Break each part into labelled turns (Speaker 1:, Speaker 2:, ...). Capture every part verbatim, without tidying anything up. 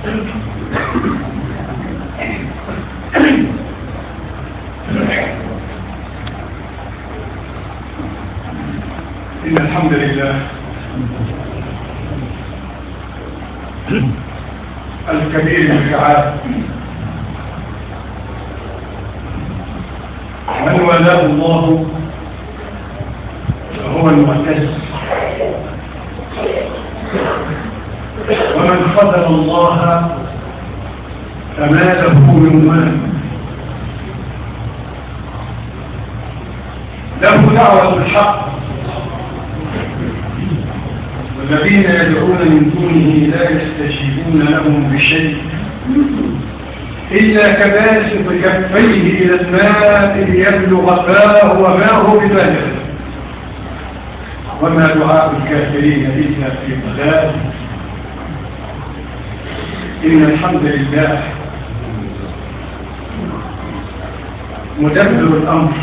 Speaker 1: إن الحمد لله الكبير الفعال من ولاه الله فهو المعتز، ومن خذل الله فما له من ولد. له دعوة الحق، والذين يدعون من دونه لا يستجيبون لهم بشيء إلا كباسط كفيه إلى الماء ليبلغ فاه وما هو ببالغ، وما دعاء الكافرين إلا في ضلال. إن الحمد لله مدبر الأمر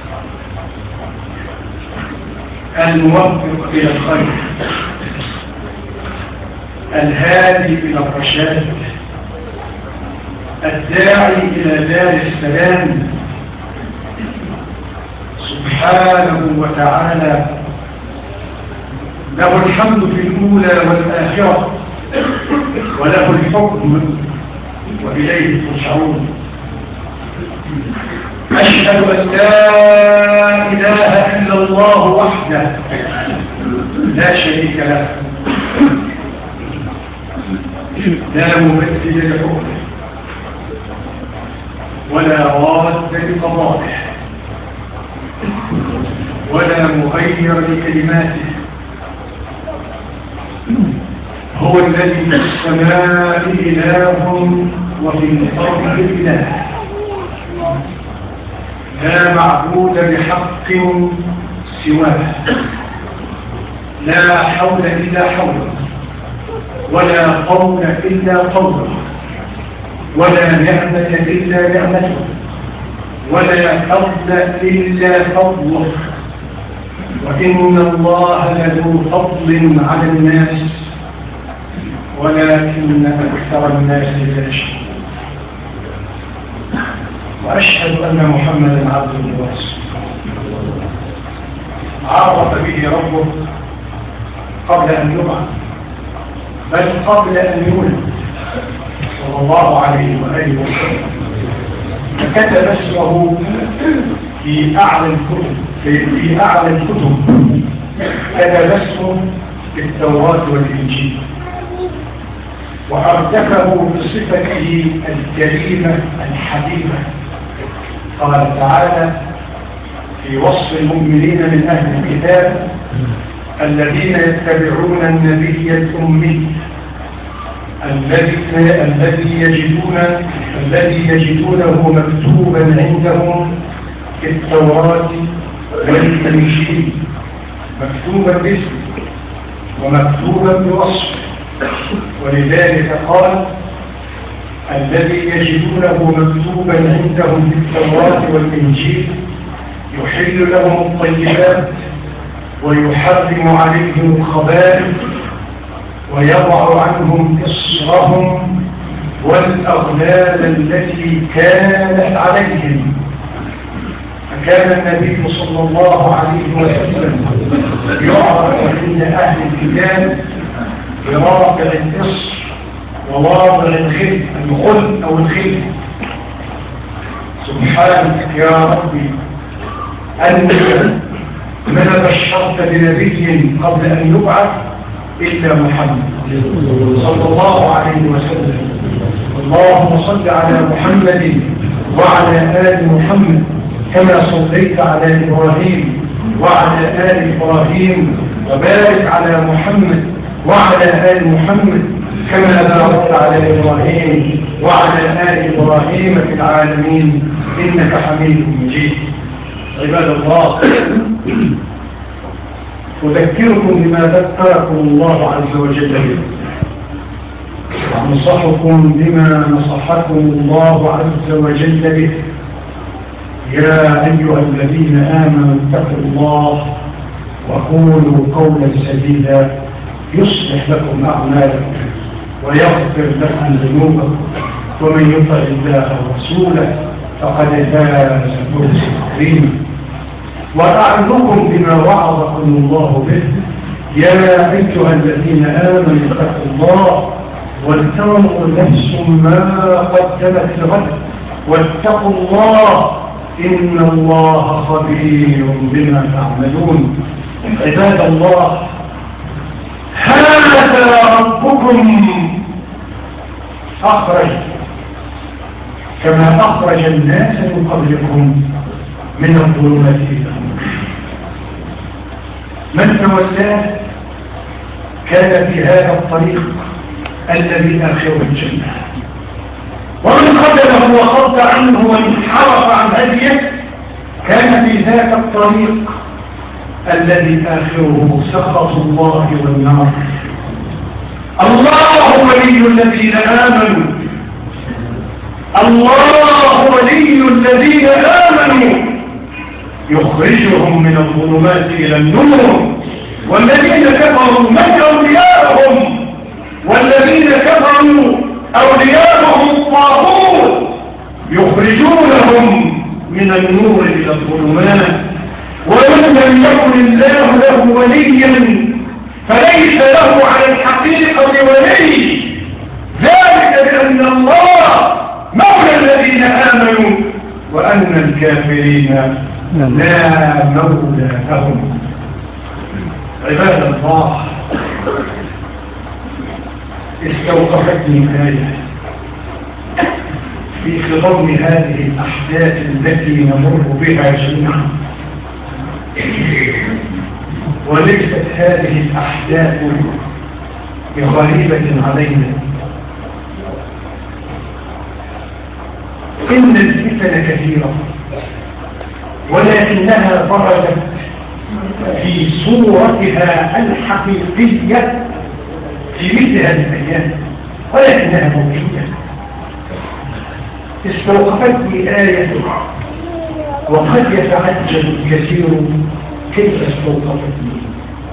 Speaker 1: الموفق إلى الخير الهادي إلى الرشاد الداعي إلى دار السلام سبحانه وتعالى. له الحمد في الأولى والآخرة، وله الحكم وإليه ترجعون. أشهد أن لا إله إلا الله وحده لا شريك له، لا مبدل لحكمه ولا راد لقضائه ولا مغير لكلماته. هو الذي في السماء إله وفي الأرض إله، لا معبود بحق سواه، لا حول إلا حوله، ولا قول إلا قوله، ولا نعمة إلا نعمته، ولا فضل إلا فضله. وإن الله لذو فضل على الناس ولكن أكثر الناس لا يشكرون. وأشهد أن محمدا عبده ورسوله عرف به ربه قبل أن يبعث، بل قبل أن يولد صلى الله عليه وآله وسلم، فكتب اسمه في أعلى الكتب في أعلى الكتب كتب اسمه في التوراة والإنجيل، وأردفه بصفته الكريمة الحبيبة. قال تعالى في وصف المؤمنين من أهل الكتاب: الذين يتبعون النبي الأمي الذي الذي يجدون الذي يجدونه مكتوبا عندهم في التوراة والإنجيل، مكتوبا باسمه ومكتوبا بوصفه. ولذلك قال: الذي يجدونه مكتوبا عندهم في التوراة والإنجيل يحل لهم الطيبات ويحرم عليهم الخبائث ويضع عنهم إصرهم والأغلال التي كانت عليهم. فكان النبي صلى الله عليه وسلم يعرف عند أهل الكتاب برافع الإصر وواضع الخل الغل أو الخل. سبحانك يا ربي أنك ما بشرت بنبي قبل أن يبعث إلا محمد صلى الله عليه وسلم. اللهم صل على محمد وعلى آل محمد كما صليت على إبراهيم وعلى آل إبراهيم، وبارك على محمد وعلى آل محمد كما باركت على إبراهيم وعلى آل إبراهيم في العالمين إنك حميد مجيد. عباد الله، أذكركم بما ذكركم الله عز وجل به، وأنصحكم بما نصحكم الله عز وجل به. يا أيها الذين آمنوا اتقوا الله وقولوا قولا سديدا يصلح لكم أعمالكم ويغفر لكم ذنوبكم ومن يطع الله ورسوله فقد فاز فوزا عظيما. وأعظكم بما وعظكم الله به يا أيها الذين آمنوا اتقوا الله ولتنظر نفس ما قدمت لغد واتقوا الله إن الله خبير بما تعملون. عباد الله، هذا ربكم أخرج كما أخرج الناس من قبلكم من الظلمات إلى النور. من تولاه كان في هذا الطريق الذي آخره الجنة، ومن قبله وصد عنه وانحرف عن هديه كان في ذاك الطريق الذي آخره سخط الله والنار. الله ولي الذين آمنوا الله ولي الذين آمنوا يخرجهم من الظلمات إلى النور، والذين كفروا من أولياءهم والذين كفروا أولياءهم الطاغوت يخرجونهم من النور إلى الظلمات. ومن لم يكن الله له وليا فليس له على الحقيقة ولي، ذلك بأن الله مولى الذين آمنوا وأن الكافرين لا مولى لهم. عباد الله، استوقفتني آية في خضم هذه الأحداث التي نمر بها جميعا، وليست هذه الأحداث بغريبة علينا. إن الفتن كثيرة ولكنها برزت في صورتها الحقيقية في مثل هذه الأيام، ولكنها موجودة. استوقفتني آية وقد يتعجب الكثير كيف استوقفتني.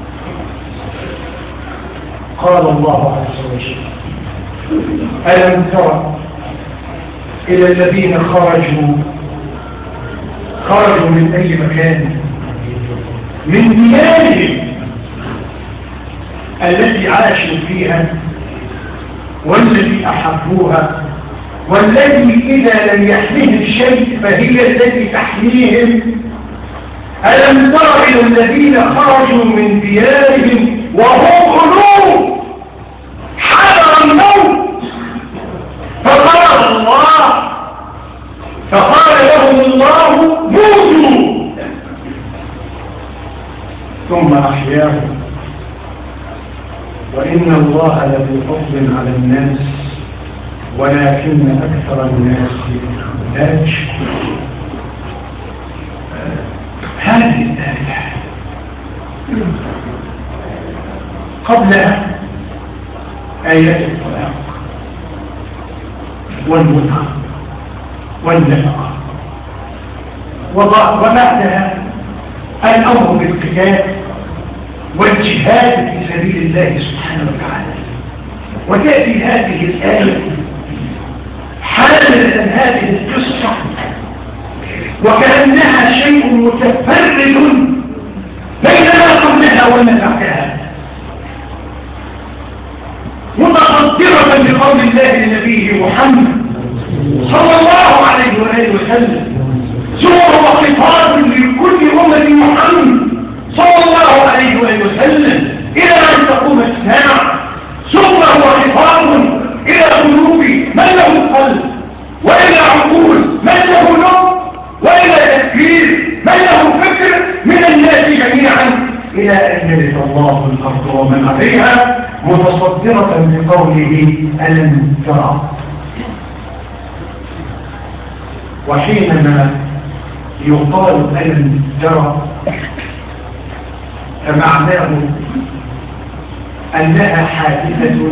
Speaker 1: قال الله عز وجل: ألم تر إلى الذين خرجوا خرجوا من أي مكان من ديارهم التي عاشوا فيها والتي أحبوها والتي إذا لم يحميهم شيء فهي التي تحميهم. ألم تر إلى الذين خرجوا من ديارهم وهم قلوب حذر الموت فقال الله فقال لهم الله موتوا ثم أحياهم وإن الله لذو فضل على الناس ولكن أكثر الناس لا يشكرون. هذه الآية قبلها آيات الطلاق والمتعة والنفقة، وبعدها الأمر بالقتال والجهاد في سبيل الله سبحانه وتعالى. وتأتي هذه الآية حاملة هذه القصة وكأنها شيء متفرد بين ما قبلها وما بعدها، متصدرة بقول الله لنبيه محمد صلى الله عليه وآله وسلم: سورة وخطاب لكل أمة محمد صلى الله عليه وآله وسلم إلى أن تقوم الساعة. سورة وخطاب إلى قلوب من له قلب، وإلى عقول من له نور، وإلى تفكير من له فكر من الناس جميعا، إلى أن يرث الله الأرض ومن عليها، متصدرة بقوله: ألم ترى. وحينما يقال ألم ترى فمعناه أنها حادثة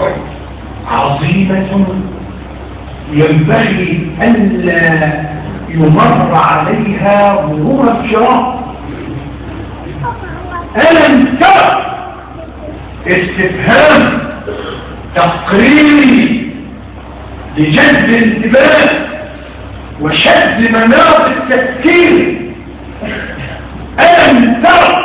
Speaker 1: عظيمة ينبغي ألا يمر عليها مرور الكرام. ألم ترى استفهام تقريري لجذب الانتباه وشد مناط التفكير. ألم تر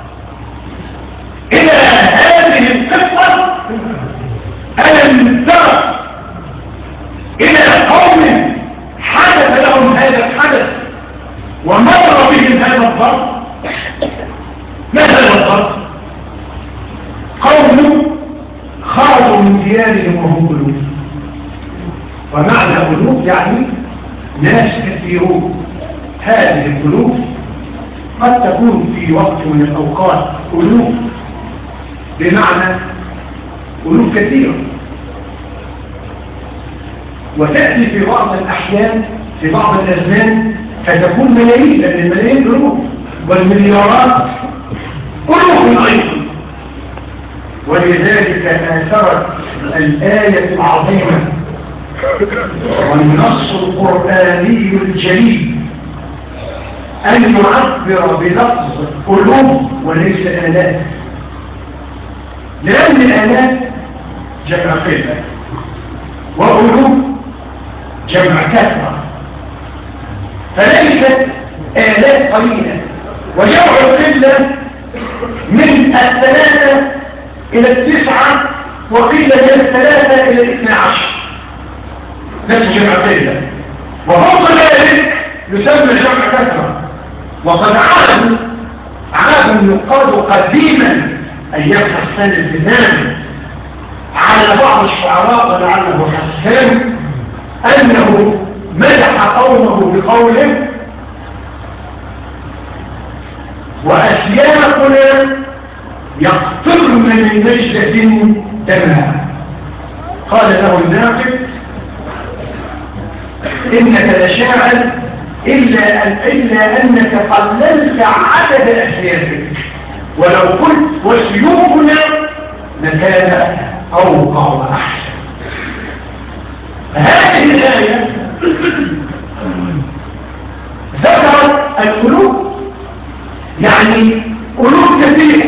Speaker 1: إلى هذه القصة؟ ألم تر إلى قوم حدث لهم هذا الحدث ومر بهم هذا الضرب؟ ما هذا الضرب؟ قوم خرجوا من ديارهم وهم قلوب، ومعنى قلوب يعني ناس كثيرون. هذه القلوب قد تكون في وقت من الأوقات قلوب بمعنى قلوب كثيرة، وتأتي في بعض الأحيان في بعض الأزمان فتكون ملايين، لأن الملايين قلوب والمليارات قلوب أيضا. ولذلك آثرت الآية العظيمة والنص القرآني الجليل أن يعبر بلفظ قلوب وليس آلات، لأن الآلات جمع قلة وقلوب جمع كثرة، فليست آلات قليلة. وجمع القلة من الثلاثة إلى التسعة، وقيل من الثلاثة إلى الاثنى عشر، نفس جمع قلة. وفوق ذلك يسمى جمع كثرة. وقد عاد عاد يقال قديما أيام حسان البناني على بعض الشعراء ولعله حسان أنه مدح قومه بقوله: وأسيافنا يقطرن من نجدة دمها. قال له الناقد: إنك لشاعر إلا, أن إلا أنك قللت عدد أسيافك، ولو قلت وسيوفنا لكان أوقع وأحسن. هذه الآية ذكرت القلوب، يعني قلوب كثيرة.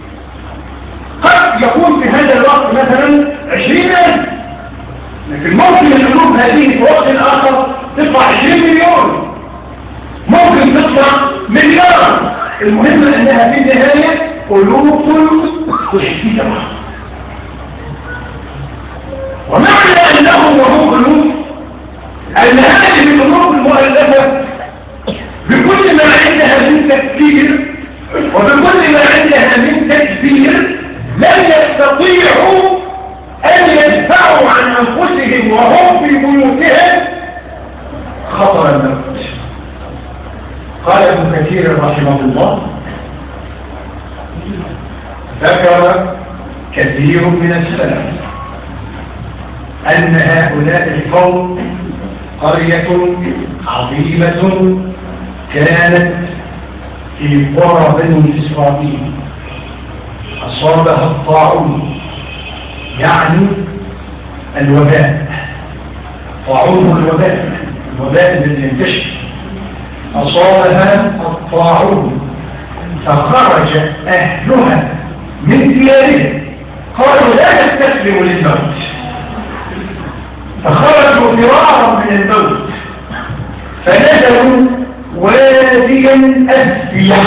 Speaker 1: قد يكون في هذا الوقت مثلا عشرين ألف، لكن ممكن القلوب هذه في وقت آخر تطلع عشرين مليون، ممكن تطلع مليار. المهم أنها في النهاية قلوب كثيرة. ومعنى أنهم وهم قلوب أن هذه القلوب المؤلفة بكل ما عندها من تفكير وبكل ما عندها من تكبير لن يستطيعوا أن يدفعوا عن أنفسهم وهم في بيوتهم خطر الموت. قال ابن كثير رحمه الله: ذكر كثير من السلف أن هؤلاء القوم قرية عظيمة كانت في قرى بني إسرائيل أصابها الطاعون، يعني الوباء. طاعون الوباء، الوباء الذي ينتشر. أصابها الطاعون فخرج أهلها من ديارهم، قالوا لا نستسلم للموت، فخرجوا فرارا من الموت فنزلوا واديا أسفيا،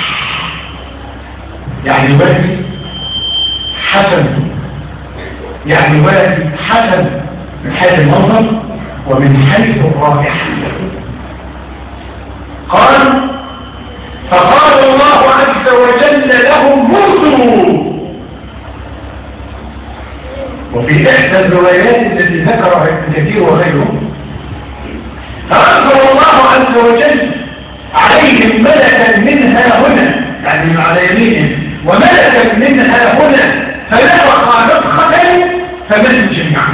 Speaker 1: يعني وادي حسن، يعني وادي حسن من حيث المنظر ومن حيث الرائحة. قال: فقال الله عز وجل لهم موتوا. وفي إحدى الروايات التي ذكرها ابن كثير وغيره فأنزل الله عز وجل عليهم ملكا منها هنا، يعني على يمينهم، وملكا منها هنا، فنفخ نفخة فماتوا جميعا.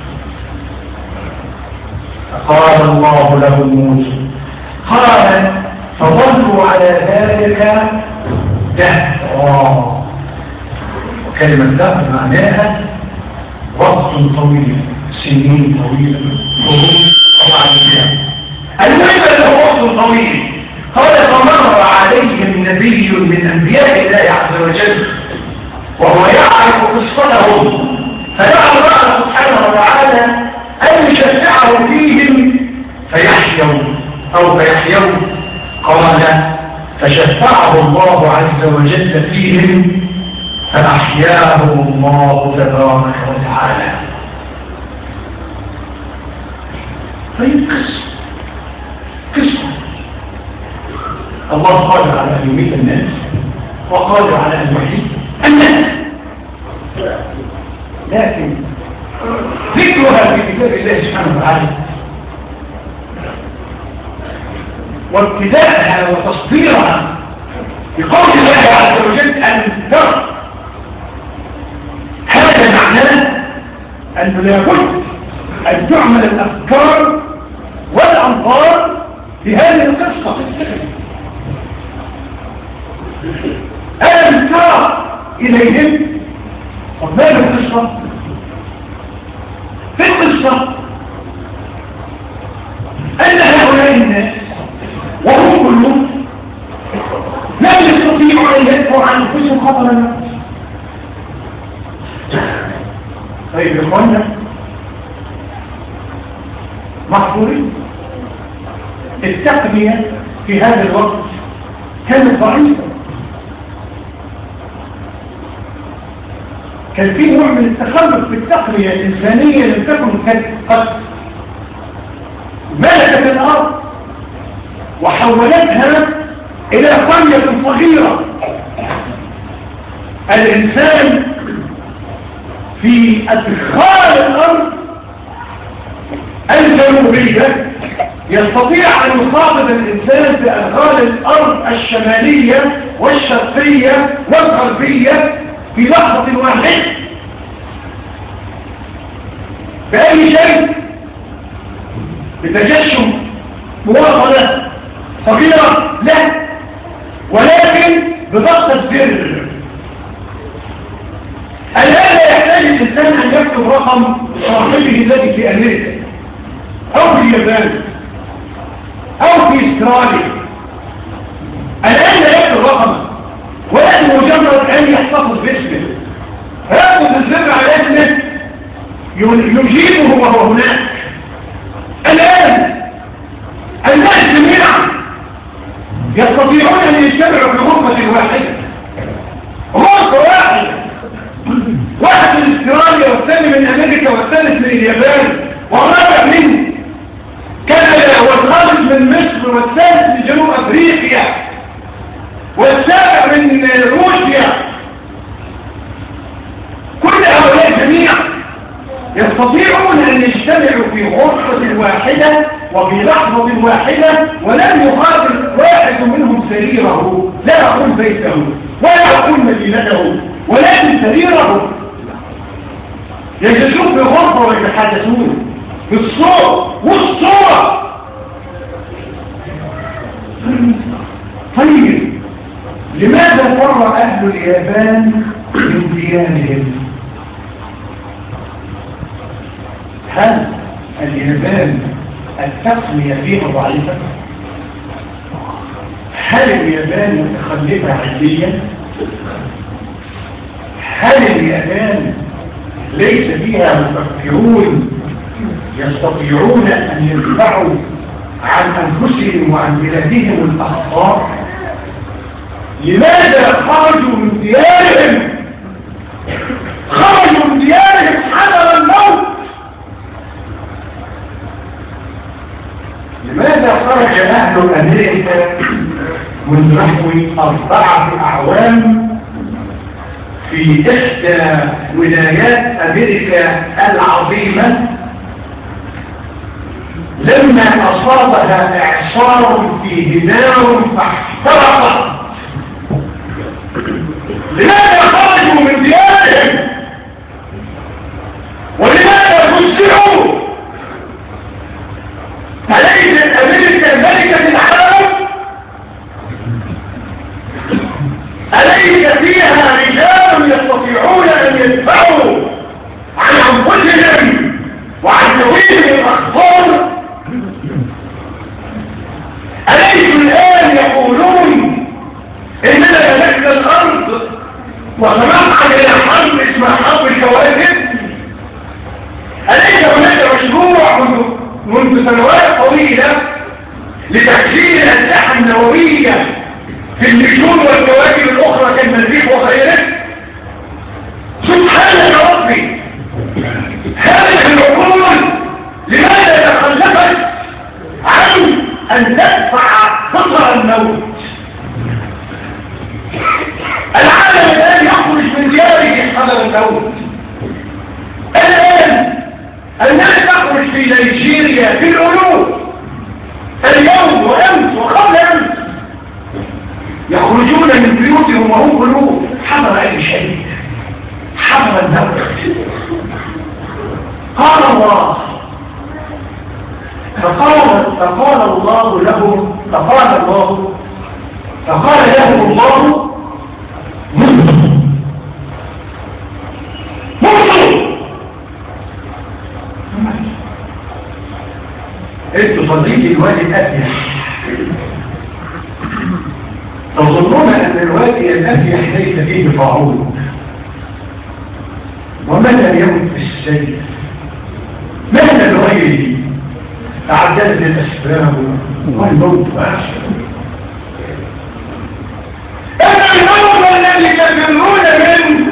Speaker 1: فقال الله لهم موتوا. قال: فظلوا على ذلك دهرا. وكلمة دهر معناها وقت طويل، سنين طويلة، قرون طبعا فيها. المهم له وقت طويل. قال: فمر عليهم نبي من أنبياء الله عز وجل وهو يعرف قصتهم، فدعا الله أحيوا قال فشفعه الله عز وجل فيهم فأحياهم الله تبارك وتعالى. طيب قصة قصة الله قادر على أن يميت الناس وقادر على أن يحيي الناس، لكن ذكرها في كتاب الله سبحانه وتعالى وابتداءها وتصديرها بقول الله عز وجل أن ترى، هذا معناه أنه لابد أن تعمل الأفكار والأنظار في هذه القصة. ألم ترى إليهم قبل القصة؟ في القصة أن هؤلاء الناس وهم كلهم لم يستطيعوا أن يدفعوا عن أنفسهم خطر الموت. طيب يا إخوانا محظورين، التقنية في هذا الوقت كانت ضعيفة، كان في نوع من التخلف في التقنية الإنسانية لم تكن قد ملكت الأرض وحولتها إلى قرية صغيرة. الإنسان في أدخال الأرض الجنوبية يستطيع أن يخاطب الإنسان في أدخال الأرض الشمالية والشرقية والغربية في لحظة واحدة بأي شيء، بتجشم مواصلة صغيرة لا، ولكن بضغطة زر. الآن لا يحتاج الإنسان أن يكتب رقم صاحبه الذي في أمريكا أو في اليابان أو في استراليا، الآن لا يكتب رقم ولكن مجرد أن يحتفظ باسمه يأخذ الزر على اسمه يجيبه وهو هناك. الآن الناس جميعا يستطيعون أن يجتمعوا في غرفة واحدة، غرفة واحدة، واحد من استراليا والثاني من أمريكا والثالث من اليابان والرابع من كندا والخامس من مصر والثالث من جنوب أفريقيا والسابع من روسيا. كل هؤلاء جميعا يستطيعون أن يجتمعوا في غرفة واحدة وفي لحظة واحدة، ولم يخاطر واحد منهم سريره، لا أقول بيته ولا أقول مدينته ولكن سريره، يجلسون في غرفة ويتحدثون بالصوت والصورة. طيب لماذا فر أهل اليابان من ديارهم؟ هل اليابان التقنية فيها ضعيفة؟ هل اليابان متخلفة علميا؟ هل اليابان ليس فيها مفكرون يستطيعون أن يدفعوا عن أنفسهم وعن بلادهم الأخطار؟ لماذا خرجوا من ديارهم؟ خرجوا من ديارهم حذر الموت. لماذا خرج أهل أمريكا منذ نحو أربعة أعوام في إحدى ولايات أمريكا العظيمة لما أصابها إعصار في نار فاحترقت؟ لماذا خرجوا من ديارهم؟ ولماذا فزعوا؟ أليست أمريكا ملكة العالم؟ أليس فيها رجال يستطيعون أن يدفعوا عن أنفسهم وعن تويهم الأخطار؟ أليس الآن يقولون إننا ملكنا الأرض وسمعنا إلى حرب اسمها حرب الكواكب؟ أليس هناك مشروع منذ منذ سنوات طويلة لتكسير الأسلحة النووية في النجوم والكواكب الأخرى كالمريخ وغيره. سبحانك ربي، هذه العقول لماذا تخلفت عن أن تدفع خطر الموت؟ العالم الآن يخرج من دياره حذر الموت. الآن الناس تخرج في نيجيريا في الألوف اليوم وأمس وقبل أمس، يخرجون من بيوتهم وهم ألوف حذر أي شيء، حذر الموت. قال الله فقال, فقال الله لهم فقال الله فقال لهم الله مُنْتُ انتوا صديقي الوادي الأفيح، تظنون أن الوادي الأفيح ليس فيه طاعون، ومن لم يمت في السيد مات لغيره، تعددت الأسباب والموت أحسن. أما الموت الذي تفرون منه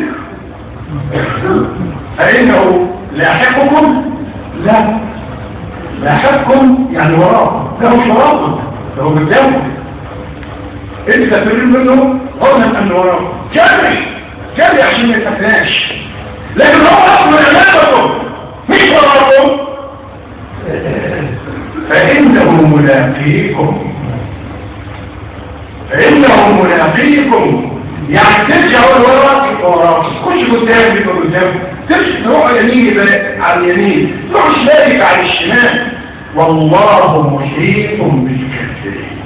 Speaker 1: فإنه لاحقكم، لا لاحقكم يعني وراءكم، له شراطه له قدامكم، انت تفرون منه ظنا أن وراءكم جري جري عشان ما يتفناش، لكن هو أصل أمامكم مش وراءكم، فإنه ملاقيكم فإنه ملاقيكم يعني ترجعوا الوراء وراء، كل قدام يبقى قدام، ترجع تروح يمين يبقى على اليمين، تروح شمال يبقى على الشمال، والله محيط بالكافرين.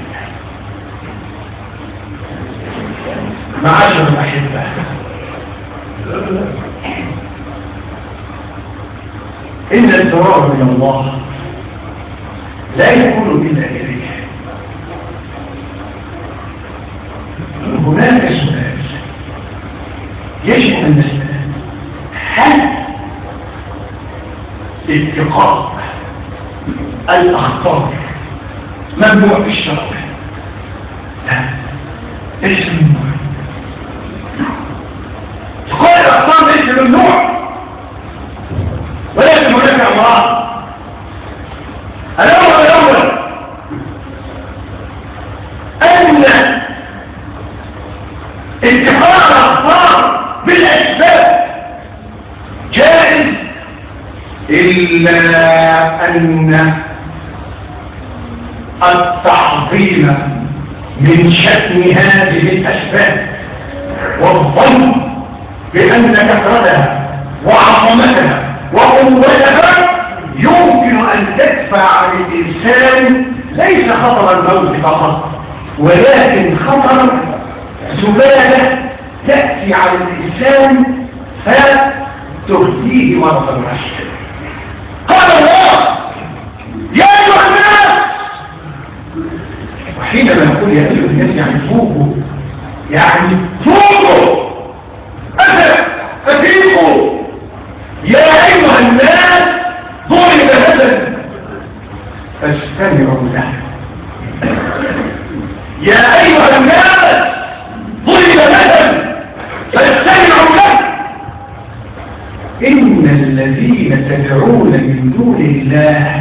Speaker 1: معاشر الأحبة، إن الفرار من الله لا يكون إلا إليه. هناك سؤال يجب أن نسأل: هل اتقاء الأخطار ممنوع في الشرع؟ لا، ليس ممنوع. اتقاء الأخطار ليس ممنوع، ولكن هناك أمراض. الأمر الأول أن اتقاء الأخطار بالأسباب جائز، إلا أن التعظيم من شأن هذه الأسباب والظن بأن كثرتها وعظمتها وقوتها يمكن أن تدفع عن الإنسان ليس خطر الموت فقط، ولكن خطر زبالة تأتي على الإنسان فتهديه مرض الرشد. قال الله: يا أيها الناس، وحينما نقول يا أيها الناس يعني فوقوا، يعني فوقوا أسف أفيقوا. يا أيها الناس ضرب مثل فاستمعوا له. يا أيها الناس ضرب مثل فاستمعوا له. إن الذين تدعون من دون الله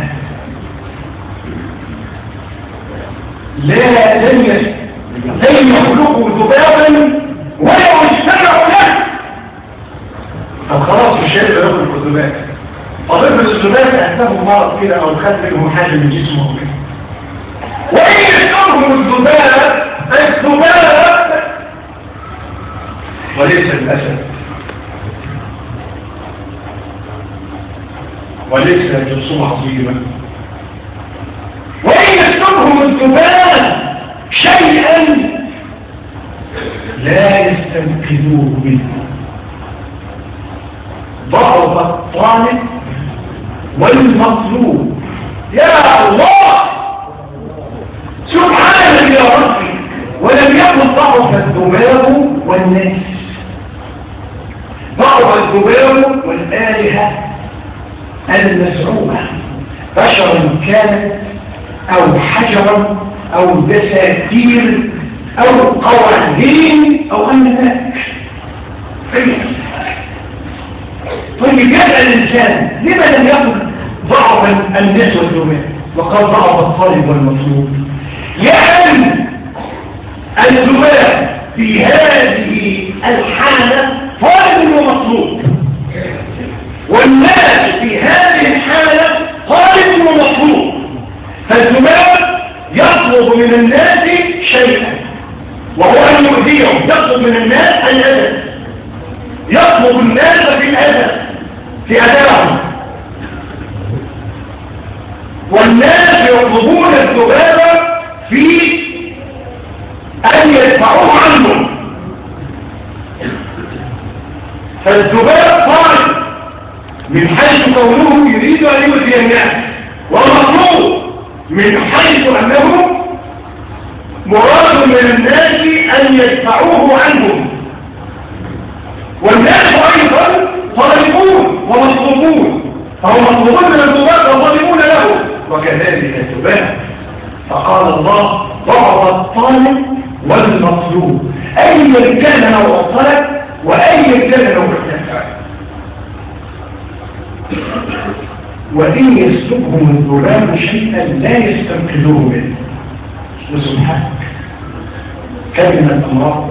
Speaker 1: لا لن يخلقوا ذبابا ولو اجتمعوا له. طب خلاص مش هيقدر يخلق الذباب، طبيب الذباب أهداه مرض كده أو خد منهم حاجة من جسمه كده، وإن يشترهم الذباب الذباب وليس الأسد وليس جرثومة عظيمة، وإن يشترهم الذباب شيئا لا يستنقذوه منه. ضعف الطالب والمطلوب. يا الله سبحانه يا ربي، ولم يكن ضعف الذباب والناس، ضعف الذباب والآلهة المزعومة، بشرا كانت أو حجرا أو دساتير أو قوانين أو أن ذلك. طيب يسأل الإنسان لما لم يكن ضعفا الناس والجمال وقال ضعف الطالب والمطلوب؟ يعني الجمال في هذه الحالة طالب ومطلوب، والناس في هذه الحالة طالب ومطلوب. فالجمال يطلب من الناس شيئا وهو أن يؤذيهم، يطلب من الناس الأذى، يطلب الناس في الأذى في أذاهم، والناس يطلبون الذبابة في أن يدفعوه عنهم. فالذباب طالب من حيث كونه يريد أن يؤذي الناس، ومطلوب من حيث أنه مراد من الناس أن يدفعوه عنهم. والناس أيضا طالبون ومطلوبون، فهم مطلوبون من الذباب وطالبون له، وكذلك الذباب. فقال الله ضعف الطالب والمطلوب، أي كان نوع الطلب وأي كان نوع الدفع. وإن يسلبهم الذباب شيئا لا يستنقذوه منه. وسبحانك كلمة الأمراض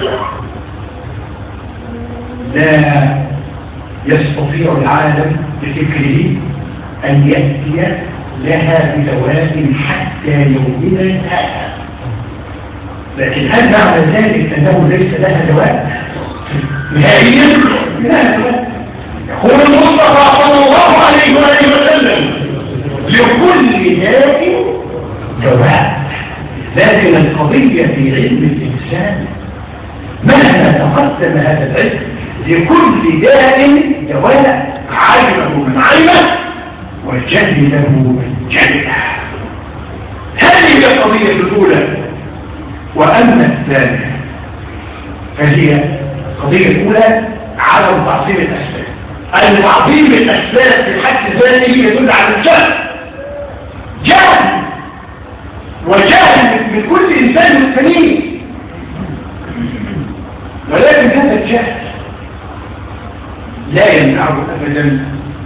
Speaker 1: لا يستطيع العالم بفكره أن يأتي لها بدواء حتى يومنا هذا. لكن هل معنى ذلك أنه ليس لها دواء؟ نهائيا لا دواء. يقول المصطفى صلى الله عليه وآله وسلم لكل داء دواء. لكن القضية في علم الإنسان مهما تقدم هذا العلم لكل داء دواء، علمه من علمه وجهله من جهله. هذه هي القضية الأولى. وأما الثانية فهي القضية الأولى عدم تعظيم الأسباب. أن تعظيم الأسباب في حد ذاته يدل على الجهل، جهل وجهل من كل إنسان مستنين. ولكن هذا الجهل لا يمنعه أبدا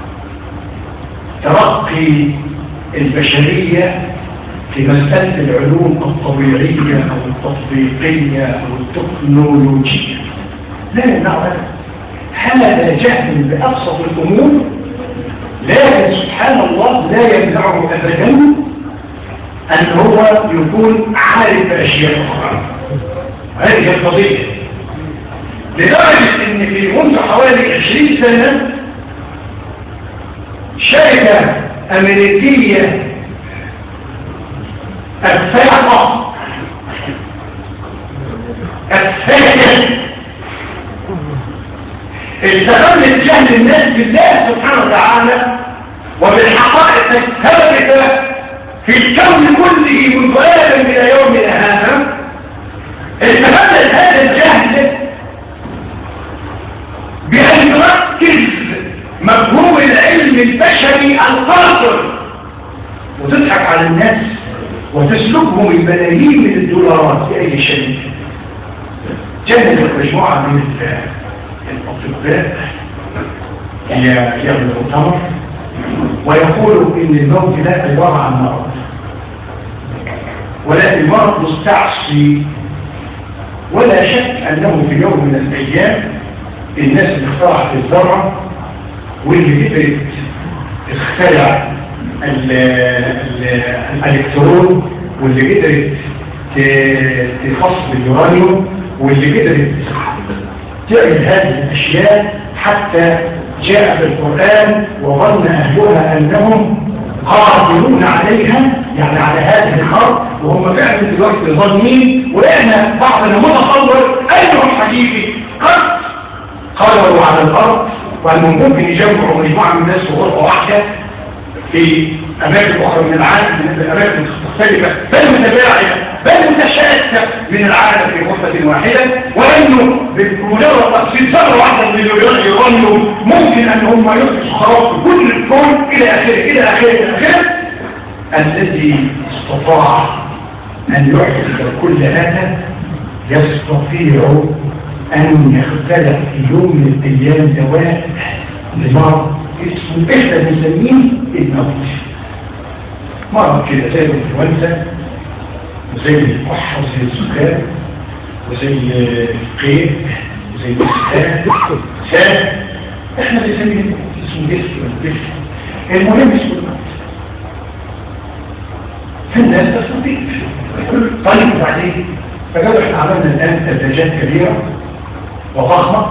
Speaker 1: ترقي البشرية في مسألة العلوم الطبيعية أو التطبيقية أو التكنولوجية، لا يمنعه أبدا. هذا جهل بأبسط الأمور، لكن سبحان الله لا يمنعه أبدا أن هو يكون عارف بأشياء أخرى. هذه القضية لدرجة أن في منذ حوالي عشرين سنة شركة أمريكية الفاقة الفاقة استغلت جهل الناس بالله سبحانه وتعالى وبالحقائق الثابتة في الكون كله منذ آدم إلى يومنا هذا. استغلت هذا الجهل بأن يركز مفهوم العلم البشري القاصر وتضحك على الناس وتسلكهم الملايين من الدولارات في أي شيء. جنت مجموعة من الأطباء يعملوا مؤتمر ويقولوا إن الموت لا عبارة عن مرض، ولكن مرض مستعصي، ولا شك أنه في يوم من الأيام الناس اللي اخترعت الذرة واللي قدرت تخترع الالكترون واللي قدرت تفصل اليورانيوم واللي قدرت تعمل هذه الاشياء حتى جاء في القرآن وظن اهلها انهم قادرون عليها، يعني على هذه الارض، وهم فعلا دلوقتي ظنين. واحنا بعضنا متصور انهم حقيقي قد قدروا على الارض وأنهم ممكن يجمعوا مجموعة من الناس في غرفة واحدة في أماكن أخرى من العالم، من الأماكن مختلفة بل متباعدة بل متشاتة من العالم في غرفة واحدة، وأنه بمجرد تقسيم ذرة واحدة من اليورانيوم ممكن أن هم يصبحوا خراب في كل الكون إلى آخره إلى آخره إلى آخره. الذي استطاع أن يحدث كل هذا يستطيع أن يختلق في يوم من الأيام دواء لمرض اسمه إحنا بنسميه الموت. مرض كده زي الإنفلونزا وزي الكحة وزي السكر وزي القيء وزي الإسهال سهل إحنا بنسميه اسمه جسم المهم اسمه الموت. فالناس تستطيع. طيب بعدين فقالوا احنا عملنا الآن ثلاجات كبيرة وضخمة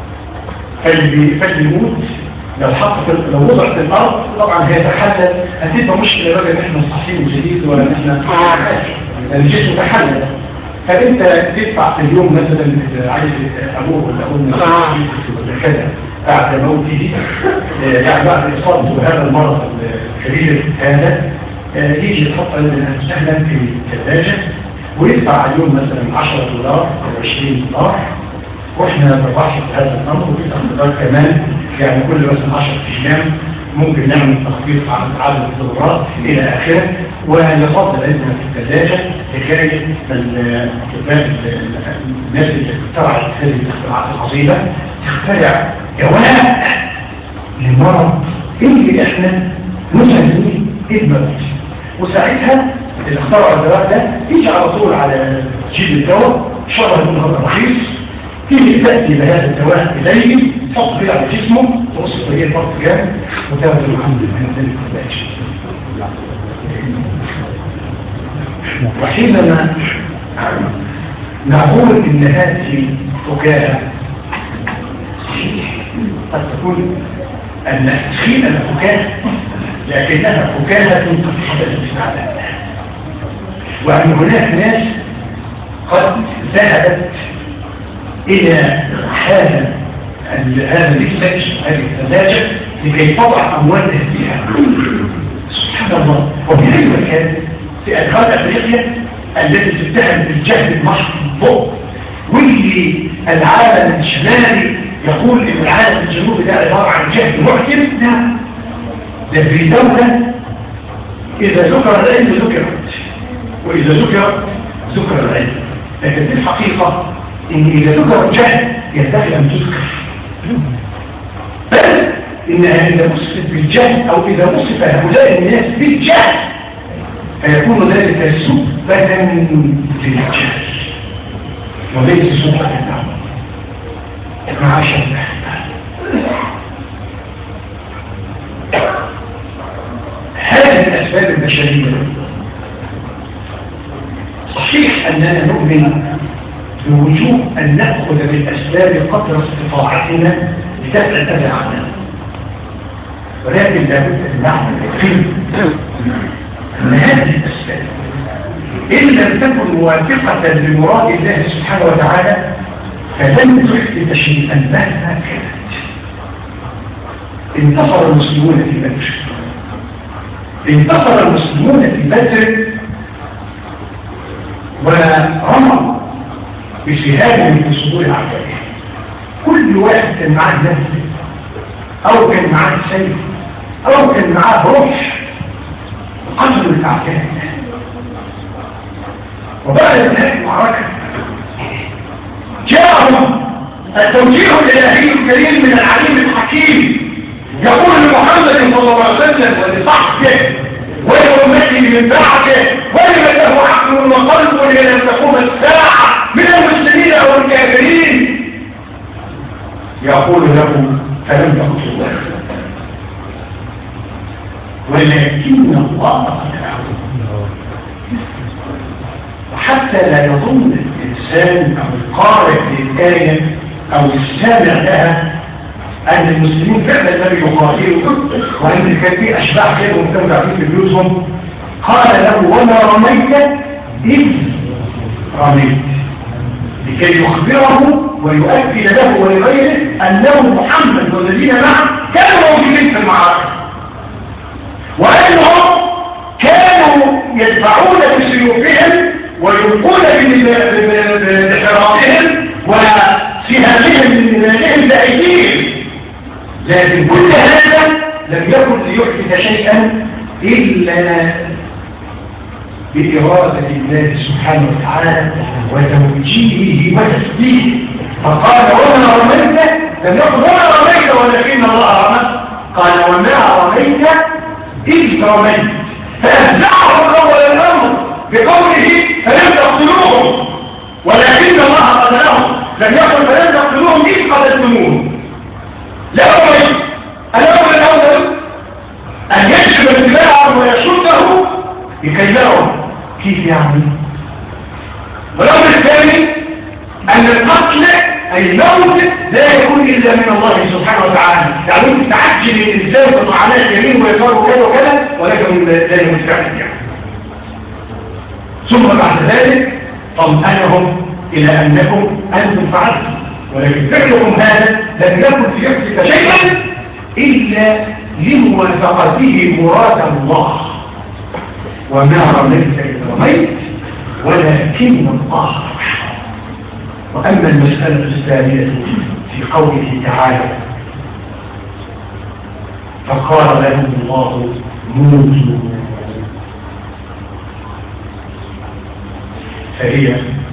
Speaker 1: فاللي يموت لو حط لو وضع في الأرض طبعا هيتحلل. هتبقى مشكلة بقى ان احنا مصحين جديد ولا ان احنا الجسم تحلل. فانت تدفع في اليوم مثلا اذا عايز ابوه ولا امه ولا كذا بعد موته يعني بعد اصابته بهذا المرض الكبير هذا يجي يحط سهلا في الثلاجة ويدفع اليوم مثلا عشرة دولار أو عشرين دولار واحنا بنبحث هذا الأمر وفي أمر كمان يعني كل مثلا عشرة أيام ممكن نعمل تخفيض عن عدد الدولارات إلى آخره. ويفضل أننا في الثلاجة لكي الناس اللي اخترعت هذه الاختراعات العظيمة تخترع دواء للمرض اللي احنا نسميه الموت. وساعتها اللي اخترعوا الدواء ده يجي على طول على جيب الدواء شرط يكون هذا رخيص تيجي تأتي بهذا الدواء إليه تحط بيه على جسمه توصل بيه الفرق جامد وتاخد الحمد لله من ذلك الباش. وحينما نقول إن هذه فكاهة صحيح قد تكون أن تخيل الفكاهة لكنها فكاهة قد حدثت فعلا وأن هناك ناس قد ذهبت إلى هذا هذا الإكساج هذه الثلاجة لكي تضع أموالها فيها. سبحان الله. وفي أي مكان في أدغال أفريقيا التي تتهم بالجهل المحض الضوء واللي العالم الشمالي يقول إن العالم الجنوبي ده عبارة عن جهل محكم. لا، ده في دولة إذا ذكر العلم ذكرت وإذا ذكر ذكر العلم. لكن في الحقيقة إن إذا ذكر الجهل ينبغي أن تذكر بل إنها إذا وصفت بالجهل أو إذا وصف هؤلاء الناس بالجهل فيكون ذلك سبة في الجهل وليس سبة النعمة. معاشر الأحباب، هذه الأسباب البشرية صحيح أننا نؤمن بوجوب أن نأخذ بالأسباب قدر استطاعتنا لدفع الأذى عننا، ولكن لابد أن نعمل اليقين أن هذه الأسباب إن لم تكن موافقة لمراد الله سبحانه وتعالى فلن تحدث شيئا مهما كانت. انتصر المسلمون في بدر انتصر المسلمون في بدر ورموا بسهام في صدور العدائين. كل واحد كان معاه نفس او كان معاه سيف او كان معاه روح قتلوا الاعداء. وبعد انتهاء المعركه جاءهم التوجيه الالهي الكريم من العليم الحكيم يقول لمحمد صلى الله عليه وسلم ولصحبه ولأمته من بعده ولمن له عقل وقلب ولمن تقوم الساعة من المسلمين أو الكافرين يقول له فلم يقتلوا ولكن الله قتله. وحتى لا يظن الإنسان أو القارئ للآية أو السامع لها أن المسلمين فعلا لم يقاتلوا وأن كان في أشباح كده وكانوا قاعدين في بيوتهم. قال له وما رميت إذ رميت لكي يخبره ويؤكد له ولغيره أنه محمد والذين معه كانوا موجودين في المعركة وأنهم كانوا يدفعون بسيوفهم ويلقون بحرابهم وسهامهم من نمالهم بأيديهم. لكن كل هذا لم يكن ليحدث شيئا إلا بإرادة الله سبحانه وتعالى وتوجيهه وتسديده. فقال وما رميت لم يقل وما رميت ولكن الله رمى، قال وما رميت إذ رميت، فأفزعهم أول الأمر بقوله فلم تقتلوهم ولكن الله قتلهم، لم يقل فلم تقتلوهم إذ قتلتموهم. لا رميت الأول الأول أن يكشف اتباعه ويشده لكي يروا كيف يعني. والأمر الثاني أن القتل أي الموت لا يكون إلا من الله سبحانه وتعالى، يعني ممكن تعجل الإنسان بطعنات يمين ويسار وكذا وكذا ولكن لا يمتعد يعني. ثم بعد ذلك طمأنهم إلى أنكم أنتم فعلتم، ولكن فعلكم هذا لم يكن في نفسك شيئا إلا لموافقته مراد الله. وما رميت إذ رميت ولكن الله رمى. وأما المسألة الثانية في قوله تعالى فقال لهم الله موتوا، فهي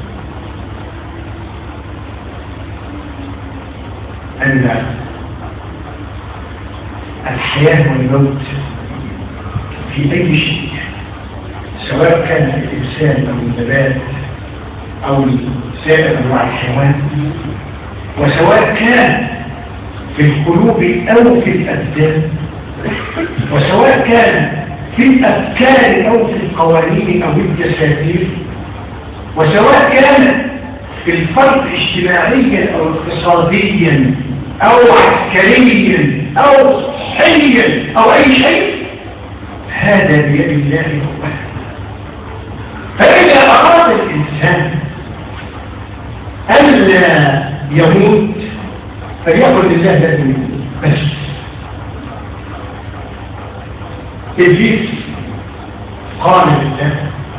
Speaker 1: أن الحياة والموت في أي شيء سواء كان في الإنسان أو النبات أو سائر أنواع الحيوان، وسواء كان في القلوب أو في الأبدان، وسواء كان في الأفكار أو في القوانين أو الدساتير، وسواء كان في الفرد اجتماعيا أو اقتصاديا أو عسكريا أو صحيا أو أي شيء، هذا بيد الله هو. فإذا أراد الإنسان ألا يموت فليقل لله لا يموت بس. إبليس قال لله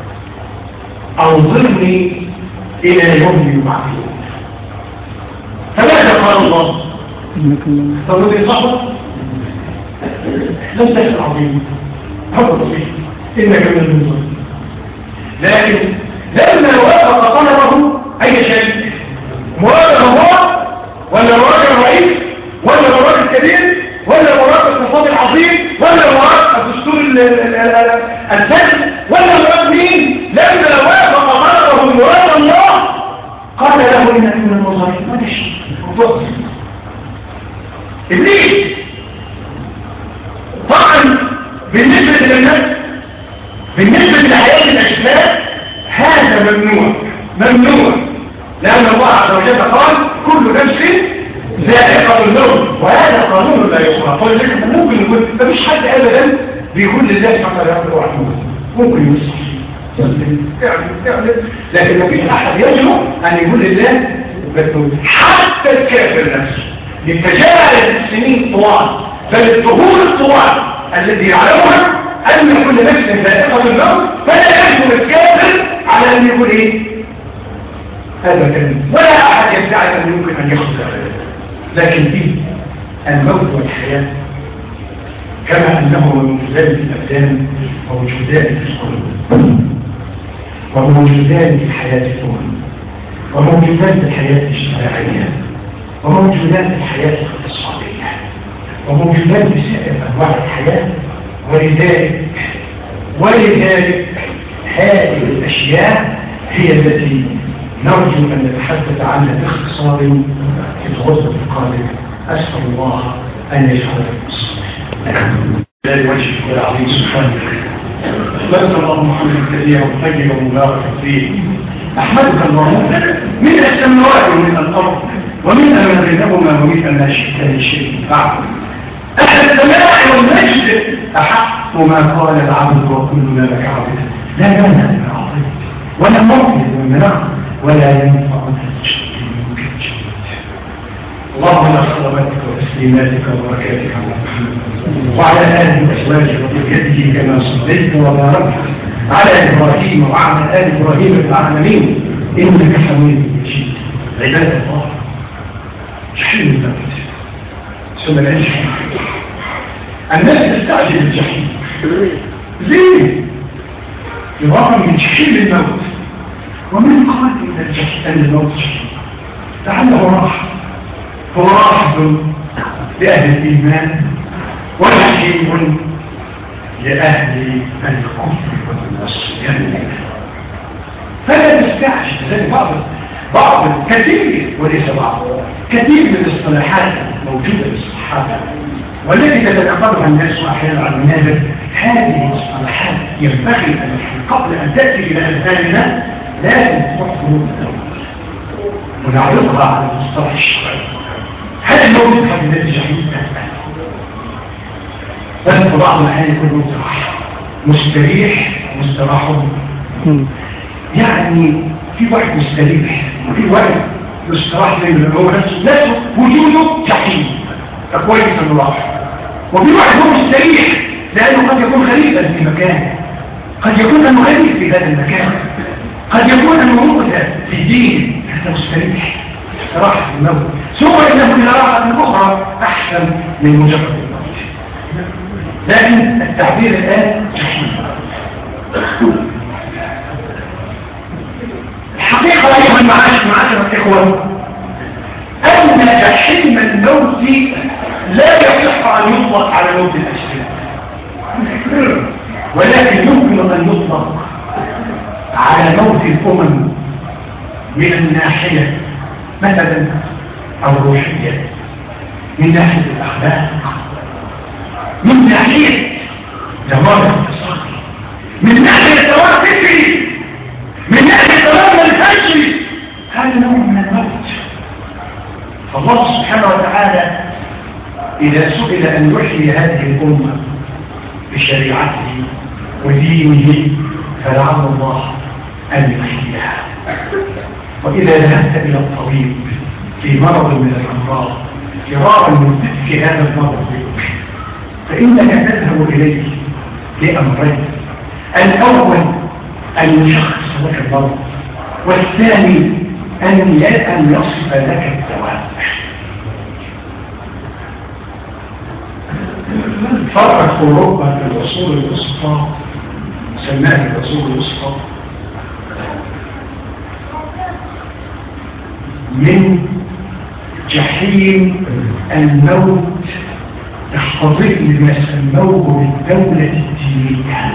Speaker 1: أنظرني إلى يوم يبعثون، فماذا قال الله؟ فقال لي صحبه لم تكن عظيم حب فيه إنك من المنظر. لكن لما وافق طلبه أي شيء، مراد هو ولا مراد الرئيس ولا مراد الكبير ولا مراد الاقتصاد العظيم ولا مراد الدستور الثاني ولا مراد مين؟ لما وافق طلبه مراد الله قال له إنك من المنظرين. هذا شيء موضوع إبليس. طبعا بالنسبة للنفس، بالنسبة لحياة الأشباه هذا ممنوع ممنوع، لأن الله عز وجل قال كل نفس ذائقة الموت، وهذا قانون لا يقرأ. فلذلك ممكن يقول مفيش حد أبدا بيقول لله سبحانه وتعالى وعلمه ممكن يصح اعمل اعمل، لكن مفيش أحد يجرؤ أن يقول لله حتى الكافر نفسه لتجارب السنين طوال، بل الظهور الطوال الذي يعلمها أن كل نفس ذائقة الموت، فلا يجب الكافر على أن يقول إيه هذا كلمة، ولا أحد يدعي أن يمكن أن يخذ هذا. لكن فيه الموت والحياة كما أنه موجودان في الأبدان موجودان في القلوب وموجودان في الحياة الأمم وموجودان في الحياة الاجتماعية وموجودان في الحياة الاقتصادية وموجودان في سائر أنواع الحياة. ولذلك ولذلك هذه الأشياء هي التي نرجو أن نتحدث عنها باختصار في الغرفة القادمة. أسأل الله أن يجعل الصالحين. لا وجهك العظيم سبحانه وتعالى. الله محمد كثيرا وطيبا ومباركا فيه. أحمدك اللهم من السماوات ومن الأرض ومن ما بينهما ومن ما شئت لشيء بعد. أهل السماء والمجد أحق ما قال العبد وكلنا لك عبد، لا مانع لما أعطيت ولا مؤمن ومنع ولا ينفع الشيء منك الجنة. اللهم لا صلواتك وتسليماتك وبركاتك على محمد وعلى آله وأزواجه وذريته كما صليت وباركت على إبراهيم وعلى آل إبراهيم في العالمين إنك حميد مجيد. عباد الله جحيم الموت ثم العيش. الناس تستعجل الجحيم ليه؟ فرارا من جحيم الموت. ومن قال إن الجحيم الموت جحيم؟ لعله راحة، هو راحة لأهل الإيمان وجحيم لأهل الكفر والعصيان. فلا نستعجل زي بعض بعض كثير وليس بعض كثير من الاصطلاحات موجودة في الصحابة والتي تتناقضها الناس أحيانا على المنابر. هذه الاصطلاحات ينبغي أن قبل أن تأتي إلى أذهاننا لازم تحكم ونعرضها على المصطلح الشرعي. هل الموت حد الذي جحيم؟ بس في بعض الأحيان يكون مستراح مستريح مستراح. يعني في واحد مستريح وفي واحد مستراح زي ما هو نفسه نفسه وجوده جحيم كويس انه راح. وفي واحد هو مستريح لأنه قد يكون خليفا في مكان، قد يكون أنه غريب في هذا المكان، قد يكون أنه مقتل في الدين. هذا مستريح راحة الموت. ثم إنه إلى راحة أخرى أحسن من مجرد الموت. لكن التعبير الآن جحيم. الحقيقة أيها المعاشر معاشر الإخوة أن جحيم الموت لا يصح أن يطلق على موت الأجساد، ولكن يمكن أن يطلق على موت الأمم من الناحية مثلا الروحية، من ناحية الأخلاق، من ناحية زمان الاقتصادي، من ناحية زمان فكري، من ناحية زمان الفجري. هذا نوع من الموت. فالله سبحانه وتعالى إذا سئل أن يحيي هذه الأمة بشريعته ودينه فلعل الله أن يحييها. وإذا ذهبت إلى الطبيب في مرض من الأمراض فرارا من فتك هذا المرض بك فإنك تذهب إليه لأمرين: الأول أن يشخص لك المرض، والثاني أن أن يصف لك الدواء. فرق أوروبا في العصور الوسطى سماها العصور الوسطى من جحيم الموت يحتضن لما سموه بالدولة الدينية.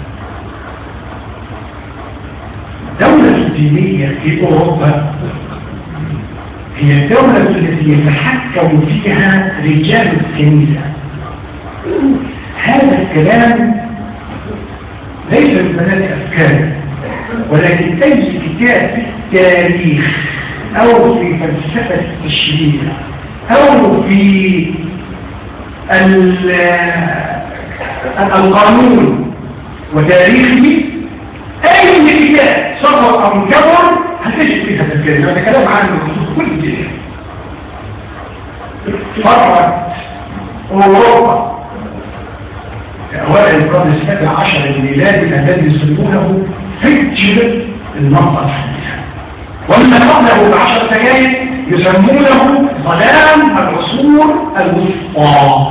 Speaker 1: الدولة الدينية في أوروبا هي الدولة التي يتحكم فيها رجال الكنيسة. هذا الكلام ليس من بنات أفكار، ولكن أي كتاب في التاريخ أو في فلسفة التشريع أو في القانون وتاريخه، أي كتاب صغر أو مكبر هتجد فيها تفكير. هذا كلام عنه كل الدنيا. فرقت أوروبا في أوائل القرن السابع عشر الميلادي الذي يسمونه فجر المنطقة الحديثة، ومن قبله بعشر سنين يسمونه ظلام العصور الوسطى.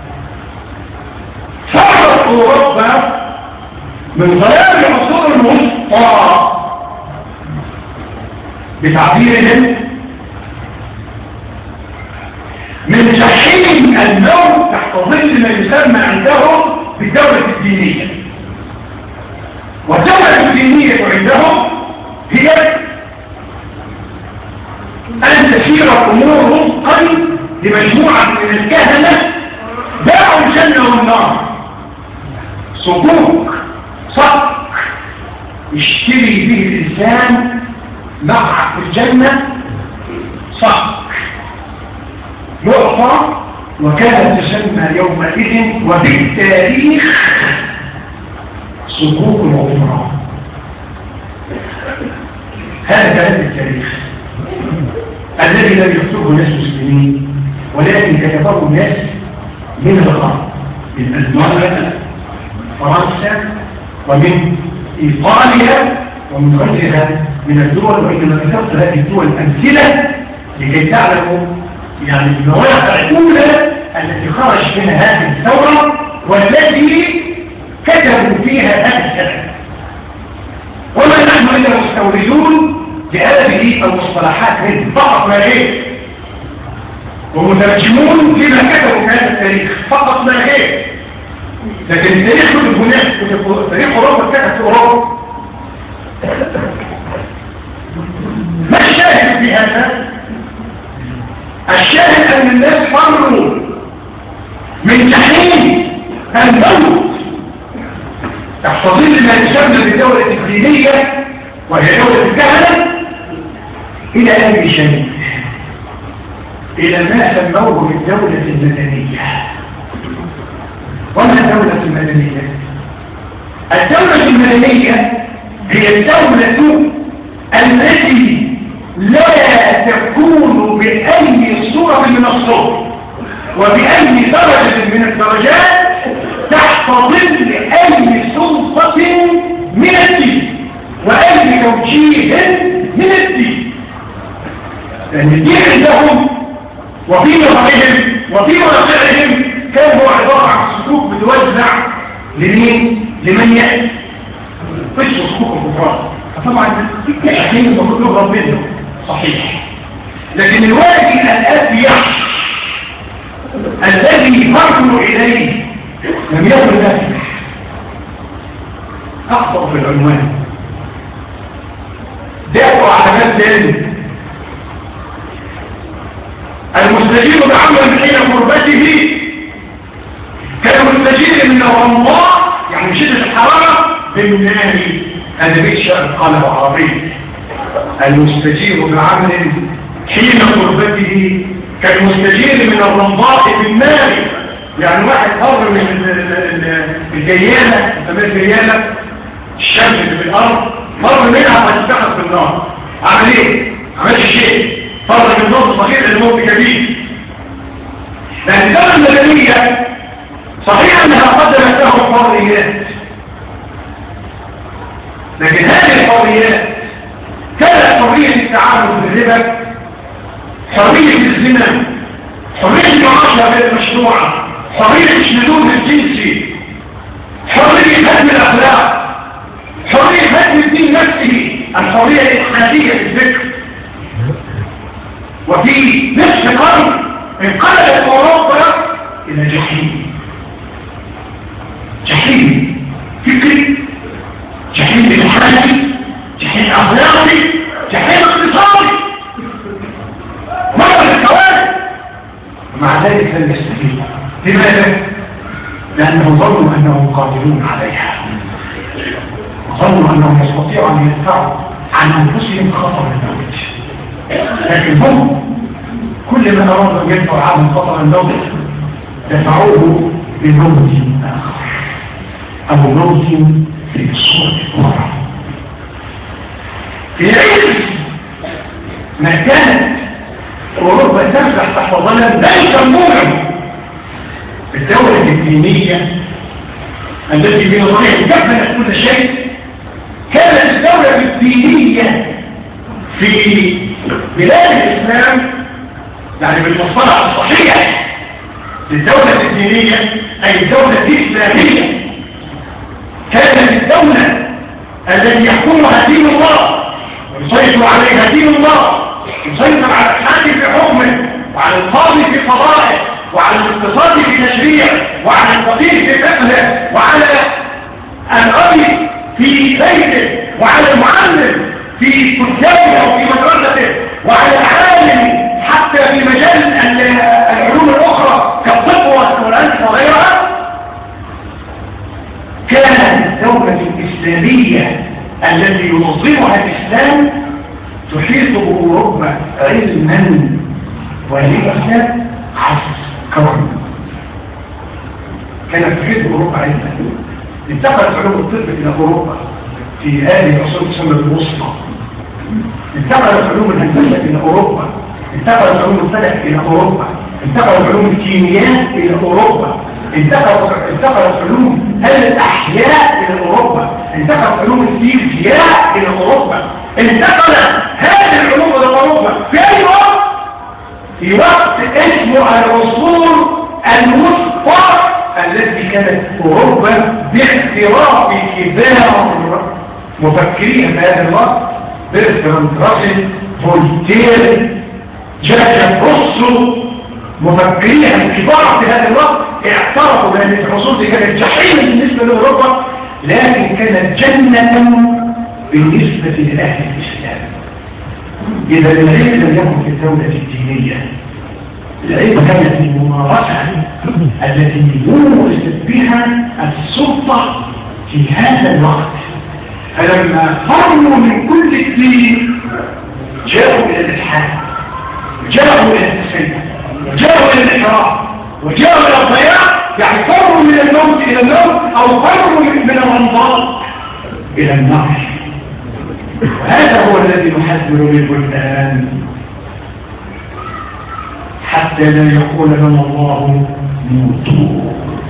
Speaker 1: فرقت أوروبا من ظلام العصور الوسطى بتعبيرهم من جحيم الموت تحت ظل ما يسمى عندهم بالدولة الدينية. والدولة الدينية عندهم هي أن تسير الأمور وفقا لمجموعة من الكهنة باعوا الجنة والنار، صكوك صك يشتري به الإنسان مع الجنة صك يعطى، وكانت تسمى يومئذ وبالتاريخ صكوك العمران. هذا كلام التاريخ الذي لم يكتبه ناس مسلمين، ولكن كتبه الناس من الغرب، من ألمانيا، فرنسا، ومن إيطاليا، ومن غيرها من الدول. وإنما كتبت هذه الدول أمثلة لكي تعلموا يعني المواقع الأولى التي خرج منها هذه الثورة والتي كتبوا فيها هذا الكلام. المستوردون بهذه المصطلحات منه فقط ما غير، ومترجمون فيما كتبوا في هذا التاريخ فقط ما غير. لكن التاريخ كتب هناك، كتب تاريخ أوروبا كتب في أوروبا. ما الشاهد في هذا؟ الشاهد أن الناس مروا من جحيم الموت تحت ظل ما يسمى بالدولة الدينية وهي دولة الكهنة إلى أي شيء، إلى ما سموه بالدولة المدنية. وما الدولة المدنية؟ الدولة المدنية هي الدولة التي لا تكون بأي صورة من الصور وبأي درجة من الدرجات تحت ظل أي سلطة من الدين وأي توجيه من الدين. لأن الدين عندهم وفي نظرهم وفي واقعهم كان هو عبارة عن سلوك بتوزع لمين؟ لمن يأتي فيش سلوك الكفار. فطبعا الحين المفروض نهرب منه صحيح، لكن الواجب الآتي الذي مروا إليه لم يكن ذلك. أخطأ في العنوان دافعوا على ناس ذلك المستجير بعمل حين قربته كالمستجير من الله، يعني شدة الحرارة بالنار. هذا بيت شعر قاله عربي. المستجير بعمل حين قربته كالمستجير من الرمضاء بالنار، يعني واحد مر من الجيالة تمام الجيالة الشمس اللي في الأرض مر منها فتتخذ في النار، عمل ايه؟ عمل شيء فرق من النار صغير للموت كبير. لأن الدولة المدنية صحيح أنها قدمت لهم حريات، لكن هذه الحريات كانت حرية التعامل بالربا، حرية الزنا، حرية المعاشرة غير المشروعة، حرية الشذوذ الجنسي، حرية هدم الأخلاق، حرية هدم الدين نفسه، الحرية الإلحادية في الفكر. وفي نفس القرن انقلبت أوروبا إلى جحيم، جحيم فكري، جحيم إلحادي، جحيم أخلاقي، جحيم اقتصادي، مرة الكوارث. ومع ذلك لم يستفيدوا. لماذا؟ لأنهم ظنوا أنهم قادرون عليها، ظنوا أنهم يستطيعوا أن يدفعوا عن أنفسهم خطر الموت. لكن هم كل ما أرادوا أن يدفعوا عن خطر الموت دفعوه بموت آخر أو موت في صورة أخرى. في عز ما كانت أوروبا تفتح تحت ظلم لا يسمونه الدولة الدينية التي بنظرهم كفلت كل شيء، كانت الدولة الدينية في بلاد الإسلام، يعني بالمصطلح الصحيح للدولة الدينية أي الدولة الإسلامية، كانت الدولة التي يحكمها دين الله ويسيطر عليها دين الله، يسيطر على الحاكم في حكمه وعلى القاضي في قضائه وعلى الاقتصاد في تشريعه وعلى الفقير في فقهه وعلى الأبي في بيته وعلى المعلم في كتابه وفي مدرسته وعلى العالم حتى في مجال العلوم الأخرى كالطب والهندسة وغيرها. كانت الدولة الإسلامية التي ينظمها الإسلام تحيط بأوروبا علما ولبسا عصر كون. كانت تحيط بأوروبا علما. انتقلت علوم الطب إلى أوروبا في هذه العصور تسمى الوسطى. انتقلت علوم الهندسة إلى أوروبا، انتقلت علوم الفلك إلى أوروبا، انتقلت علوم الكيمياء إلى أوروبا، انتقلت انتقلت علوم الأحياء إلى أوروبا، انتقلت علوم الفيزياء إلى أوروبا، انتقلت هذه العلوم إلى أوروبا في أي وقت؟ في وقت اسمه العصور الوسطى التي كانت أوروبا باعتراف كبار مفكرين في هذا الوقت برتراند راسل، فولتير، جاك روسو، مفكرين الكبار في هذا الوقت اعترفوا بأن العصور دي كانت جحيم بالنسبة لأوروبا، لكن كانت جنة بالنسبة لأهل الإسلام. إذا العلم لم يكن في الدولة الدينية، العلم كانت الممارسة التي يورثت بها السلطة في هذا الوقت. فلما فروا من كل الدين جاءوا إلى الإلحاد، جاءوا إلى التسيب، جاءوا إلى الإحرام، وجاءوا إلى الضياع، يعني فروا من الموت إلى الموت، أو فروا من الرمضان إلى النار. وهذا هو الذي نحذر للبلدان حتى لا يقول لنا الله موتوا،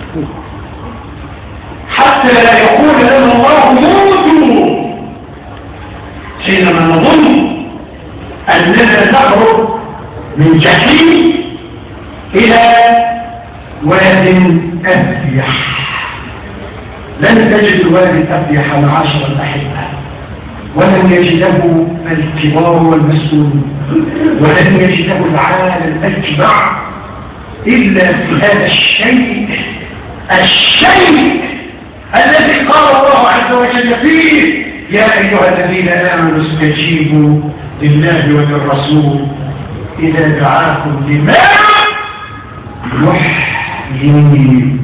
Speaker 1: حتى لا يقول لنا الله موتوا حينما نظن أننا نخرج من جحيم إلى واد أفيح. لن تجد الواد أفيح العشر الأحبة، ولن يجده الكبار والمسؤولون، ولن يجده العالم الأجمع إلا في هذا الشيء الشيء الذي قال الله عز وجل فيه: يا أيها الذين آمنوا استجيبوا لله وللرسول إذا دعاكم لما يحييكم.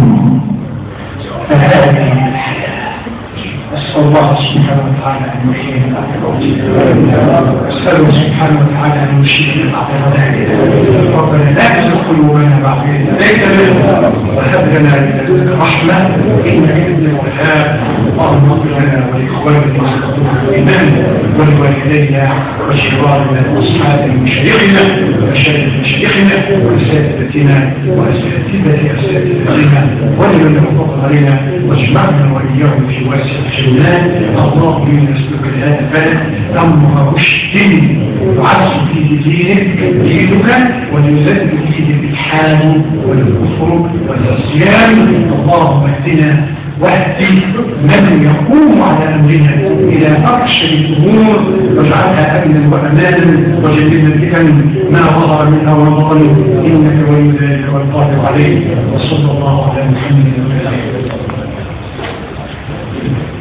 Speaker 1: فهذه الحياة أسأل الله سبحانه وتعالى أن يحيينا بعد موتنا، أسأله سبحانه وتعالى أن يشفينا بعد مماتنا. ربنا لا تزغ قلوبنا بعد إذ هديتنا وهب لنا من لدنك رحمة إنك أنت الوهاب. اللهم اغفر لنا ولإخواننا وسلطنا الإيمان ولوالدينا وشيراننا وأصحاب مشايخنا ومشايخ مشايخنا وأساتذتنا وأساتذة أساتذتنا ولمن له فضل علينا، واجمعنا وإياهم في واسع الجنات. اللهم إنا نسألك هذا البلد أمر رشد يعز فيه دينك دينك ويذل فيه الإلحاد والكفر والعصيان. اللهم اهدنا واهدي من يقوم على أمرنا إلى أرشد الأمور، واجعلها أمنا وأمانا، وجنبنا الفتن ما ظهر منها وما بطن، إنك ولي ذلك والقادر عليه. وصلى الله على محمد وعلى آله وصحبه.